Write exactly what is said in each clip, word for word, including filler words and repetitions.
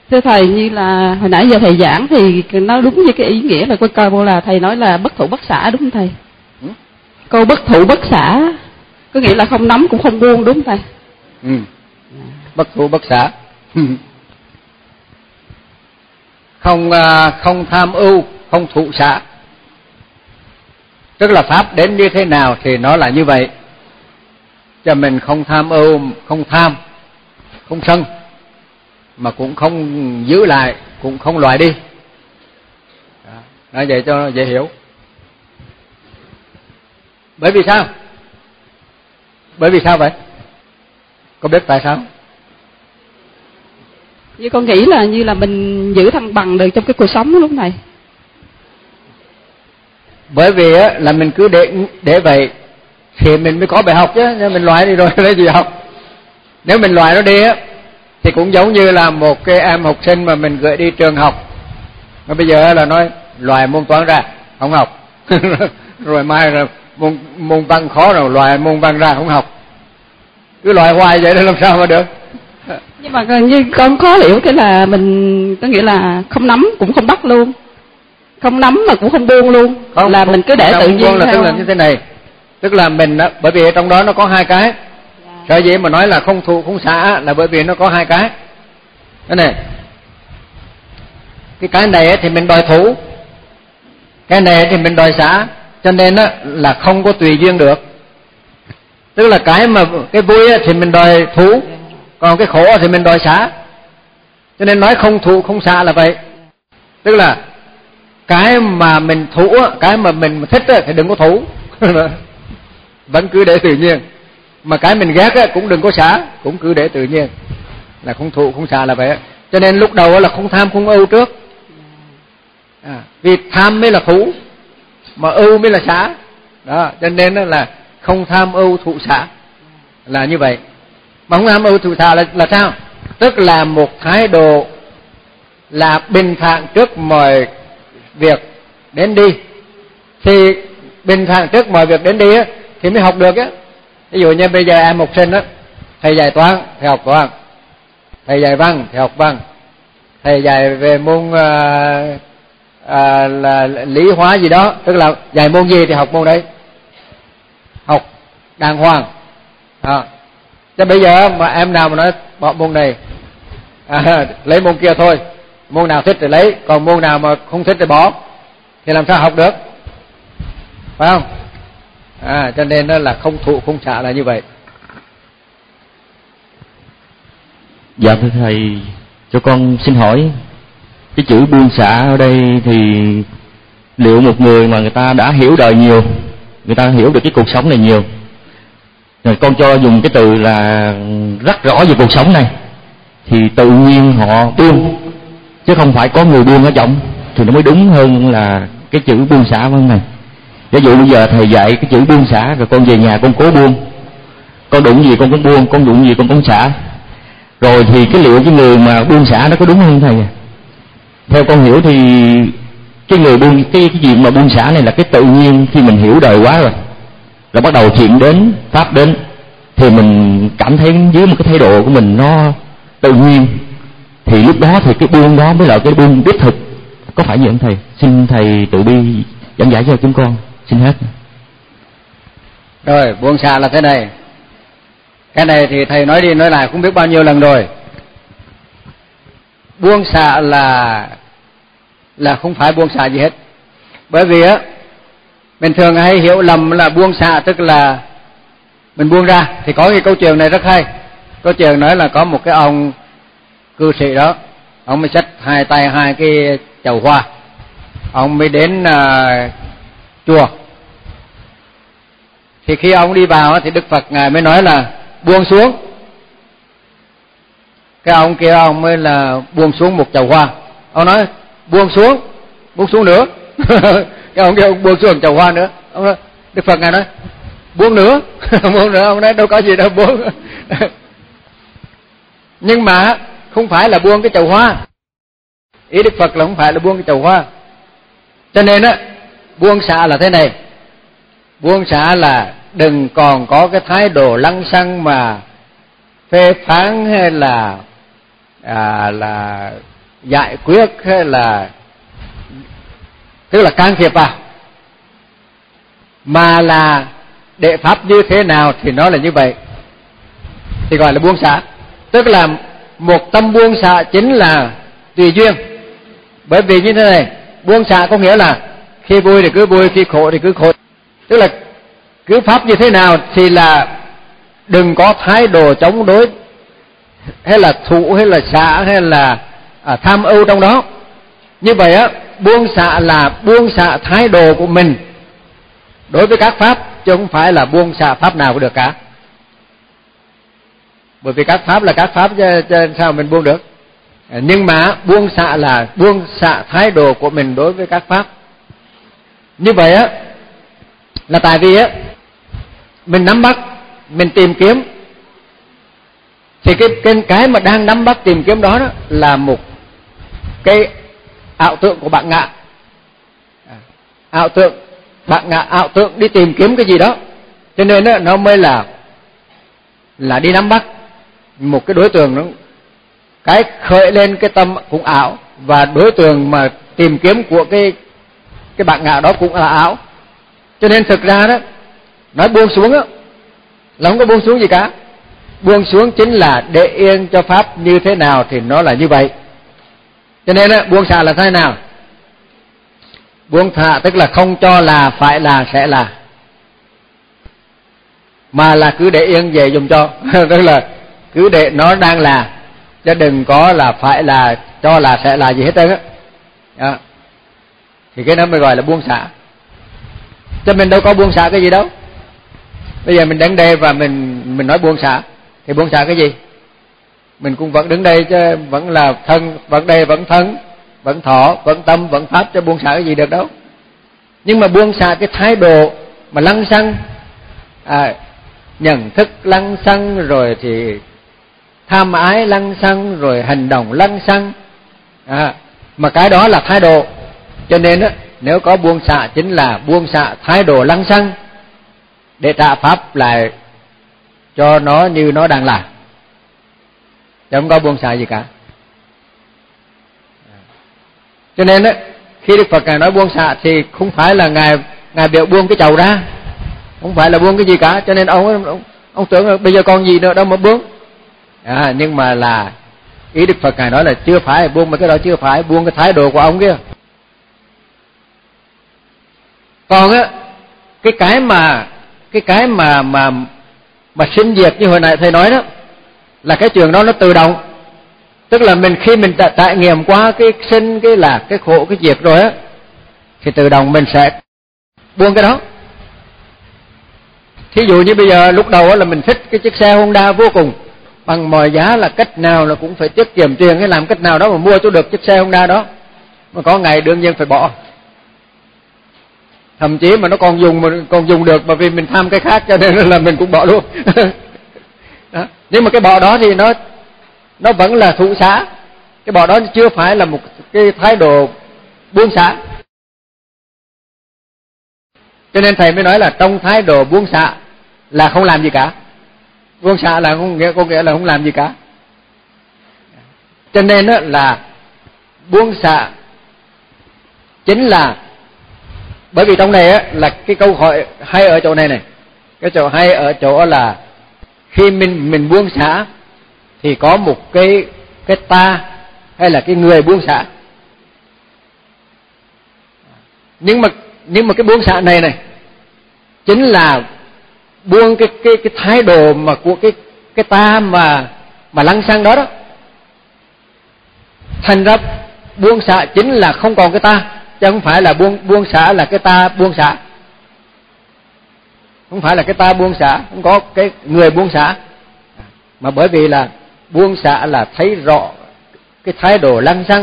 Thưa thầy, như là hồi nãy giờ thầy giảng thì nó đúng như cái ý nghĩa là coi coi là thầy nói là bất thụ bất xả, đúng không thầy? Ừ? Câu bất thụ bất xả có nghĩa là không nắm cũng không buông, đúng không thầy? Ừ. Bất thụ bất xả. Không không tham ưu, không thụ xả. Tức là pháp đến như thế nào thì nó là như vậy. Cho mình không tham ưu, không tham, không sân, mà cũng không giữ lại, cũng không loại đi. Đó, nói vậy cho nó dễ hiểu. Bởi vì sao? Bởi vì sao vậy? Có biết tại sao? Như con nghĩ là như là mình giữ thăng bằng được trong cái cuộc sống đó, lúc này. Bởi vì á, là mình cứ để để vậy thì mình mới có bài học chứ. Nếu mình loại đi rồi lấy gì học? Nếu mình loại nó đi á thì cũng giống như là một cái em học sinh mà mình gửi đi trường học, mà bây giờ là nói loại môn toán ra không học. Rồi mai là môn môn văn khó rồi loại môn văn ra không học. Cứ loại hoài vậy thì làm sao mà được? Nhưng mà như con khó hiểu cái là mình có nghĩa là không nắm cũng không bắt luôn, không nắm mà cũng không buông luôn, không, là không, mình cứ để tự nhiên là tức là như thế này, tức là mình đó, bởi vì trong đó nó có hai cái. Sở dĩ mà nói là không thụ không xả là bởi vì nó có hai cái. Cái này, cái cái này thì mình đòi thủ, cái này thì mình đòi xả, cho nên là không có tùy duyên được. Tức là cái mà cái vui thì mình đòi thủ, còn cái khổ thì mình đòi xả. Cho nên nói không thụ không xả là vậy. Tức là cái mà mình thủ, cái mà mình thích thì đừng có thủ. Vẫn cứ để tự nhiên. Mà cái mình ghét cũng đừng có xả, cũng cứ để tự nhiên. Là không thụ không xả là vậy. Cho nên lúc đầu là không tham không ưu trước. À, vì tham mới là thủ, mà ưu mới là xả. Đó, cho nên là không tham ưu thụ xả là như vậy. Mà không tham ưu thụ xả là, là sao? Tức là một thái độ là bình thản trước mọi việc đến đi. Thì bình thản trước mọi việc đến đi á, thì mới học được á. Ví dụ như bây giờ em học sinh á, thầy dạy toán thì học toán, thầy dạy văn thì học văn, thầy dạy về môn à, à, là lý hóa gì đó, tức là dạy môn gì thì học môn đấy, học đàng hoàng. À, chứ bây giờ mà em nào mà nói bỏ môn này, à, lấy môn kia thôi, môn nào thích thì lấy, còn môn nào mà không thích thì bỏ, thì làm sao học được, phải không? À, cho nên đó là không thụ không xả là như vậy. Dạ thưa thầy, cho con xin hỏi cái chữ buông xả ở đây thì liệu một người mà người ta đã hiểu đời nhiều, người ta hiểu được cái cuộc sống này nhiều, rồi con cho dùng cái từ là rất rõ về cuộc sống này, thì tự nhiên họ buông, chứ không phải có người buông ở trọng, thì nó mới đúng hơn là cái chữ buông xả hơn này. Ví dụ bây giờ thầy dạy cái chữ buông xả, rồi con về nhà con cố buông, con đụng gì con cũng buông, con đụng gì con cũng xả, rồi thì cái liệu cái người mà buông xả nó có đúng không thầy? Theo con hiểu thì cái người buông, cái cái chuyện mà buông xả này là cái tự nhiên khi mình hiểu đời quá rồi, rồi bắt đầu chuyện đến, pháp đến, thì mình cảm thấy dưới một cái thái độ của mình nó tự nhiên, thì lúc đó thì cái buông đó mới là cái buông đích thực. Có phải vậy không thầy? Xin thầy tự bi giảng giải cho chúng con. Xin hết. Rồi, buông xả là thế này. Cái này thì thầy nói đi nói lại không biết bao nhiêu lần rồi. Buông xả là là không phải buông xả gì hết. Bởi vì á, mình thường hay hiểu lầm là buông xả tức là mình buông ra. Thì có cái câu chuyện này rất hay. Câu chuyện nói là có một cái ông cư sĩ đó, ông mới xách hai tay hai cái chậu hoa, ông mới đến uh, chùa. Thì khi ông đi vào thì Đức Phật ngài mới nói là buông xuống. Cái ông kia ông mới là buông xuống một chậu hoa. Ông nói buông xuống, buông xuống nữa. Cái ông kia ông buông xuống một chậu hoa nữa. Ông nói, Đức Phật ngài nói buông nữa. Buông nữa. Ông nói đâu có gì đâu buông. Nhưng mà không phải là buông cái chậu hoa. Ý Đức Phật là không phải là buông cái chậu hoa. Cho nên á, buông xả là thế này. Buông xả là đừng còn có cái thái độ lăng xăng mà phê phán hay là à, là giải quyết hay là tức là can thiệp vào, mà là đệ pháp như thế nào thì nó là như vậy, thì gọi là buông xả. Tức là một tâm buông xả chính là tùy duyên. Bởi vì như thế này, buông xả có nghĩa là khi vui thì cứ vui, khi khổ thì cứ khổ. Tức là cứ pháp như thế nào thì là đừng có thái độ chống đối hay là thụ hay là xả hay là à, tham ưu trong đó. Như vậy á, buông xả là buông xả thái độ của mình đối với các pháp, chứ không phải là buông xả pháp nào cũng được cả. Bởi vì các pháp là các pháp, chứ, chứ sao mình buông được. Nhưng mà buông xả là buông xả thái độ của mình đối với các pháp. Như vậy á là tại vì á mình nắm bắt, mình tìm kiếm, thì cái, cái cái mà đang nắm bắt tìm kiếm đó, đó là một cái ảo tưởng của bạn ngạ. Ảo tưởng, bạn ngạ ảo tưởng đi tìm kiếm cái gì đó, cho nên đó, nó mới là là đi nắm bắt một cái đối tượng. Nó cái khởi lên cái tâm cũng ảo, và đối tượng mà tìm kiếm của cái cái bạn ngạ đó cũng là ảo. Cho nên thực ra đó, nói buông xuống đó là không có buông xuống gì cả. Buông xuống chính là để yên cho pháp như thế nào thì nó là như vậy. Cho nên đó, buông xả là thế nào? Buông xả tức là không cho là, phải là, sẽ là, mà là cứ để yên về dùng cho. Tức là cứ để nó đang là, chứ đừng có là phải là, cho là, sẽ là gì hết trơn á. Thì cái đó mới gọi là buông xả. Cho mình đâu có buông xả cái gì đâu. Bây giờ mình đứng đây và mình mình nói buông xả, thì buông xả cái gì? Mình cũng vẫn đứng đây chứ, vẫn là thân, vẫn đây vẫn thân, vẫn thọ, vẫn tâm, vẫn pháp, chứ buông xả cái gì được đâu. Nhưng mà buông xả cái thái độ mà lăng xăng, à, nhận thức lăng xăng, rồi thì tham ái lăng xăng, rồi hành động lăng xăng, à, mà cái đó là thái độ. Cho nên á, nếu có buông xả chính là buông xả thái độ lăng xăng, để trả pháp lại cho nó như nó đang là, chứ không có buông xả gì cả. Cho nên á, khi Đức Phật Ngài nói buông xả thì không phải là ngài ngài biểu buông cái chầu ra, không phải là buông cái gì cả. Cho nên ông ông, ông tưởng là bây giờ còn gì nữa đâu mà buông. À, nhưng mà là ý Đức Phật Ngài nói là chưa phải buông, mà cái đó chưa phải buông cái thái độ của ông kia. Còn á, cái cái mà cái cái mà mà mà sinh diệt như hồi nãy thầy nói đó, là cái chuyện đó nó tự động. Tức là mình khi mình đã trải nghiệm qua cái sinh, cái lạc, cái khổ, cái diệt rồi á, thì tự động mình sẽ buông cái đó. Thí dụ như bây giờ lúc đầu là mình thích cái chiếc xe Honda vô cùng, bằng mọi giá là cách nào là cũng phải tiết kiệm tiền, hay làm cách nào đó mà mua cho được chiếc xe Honda đó. Mà có ngày đương nhiên phải bỏ. Thậm chí mà nó còn dùng mà còn dùng được, bởi vì mình tham cái khác cho nên là mình cũng bỏ luôn. Đó. Nhưng mà cái bỏ đó thì nó nó vẫn là thụ xả. Cái bỏ đó chưa phải là một cái thái độ buông xả. Cho nên thầy mới nói là trong thái độ buông xả là không làm gì cả. Buông xả là không nghĩa có nghĩa là không làm gì cả. Cho nên đó là buông xả chính là, bởi vì trong này á, là cái câu hỏi hay ở chỗ này này. Cái chỗ hay ở chỗ là khi mình mình buông xả thì có một cái cái ta hay là cái người buông xả. Nhưng mà nhưng mà cái buông xả này này chính là buông cái cái cái thái độ mà của cái cái ta mà mà lăng xăng đó đó. Thành ra buông xả chính là không còn cái ta, chứ không phải là buông buông xả là cái ta buông xả. Không phải là cái ta buông xả, không có cái người buông xả. Mà bởi vì là buông xả là thấy rõ cái thái độ lăng xăng.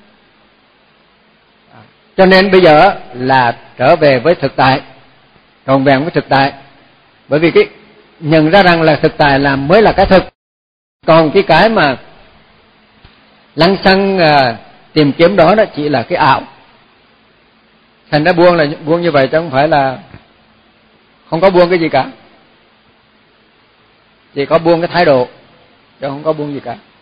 Cho nên bây giờ là trở về với thực tại, tròn vẹn với thực tại. Bởi vì cái nhận ra rằng là thực tại là mới là cái thực. Còn cái cái mà lăng xăng à, tìm kiếm đó, đó chỉ là cái ảo. Thành ra buông là buông như vậy, chứ không phải là không có buông cái gì cả. Chỉ có buông cái thái độ, chứ không có buông gì cả.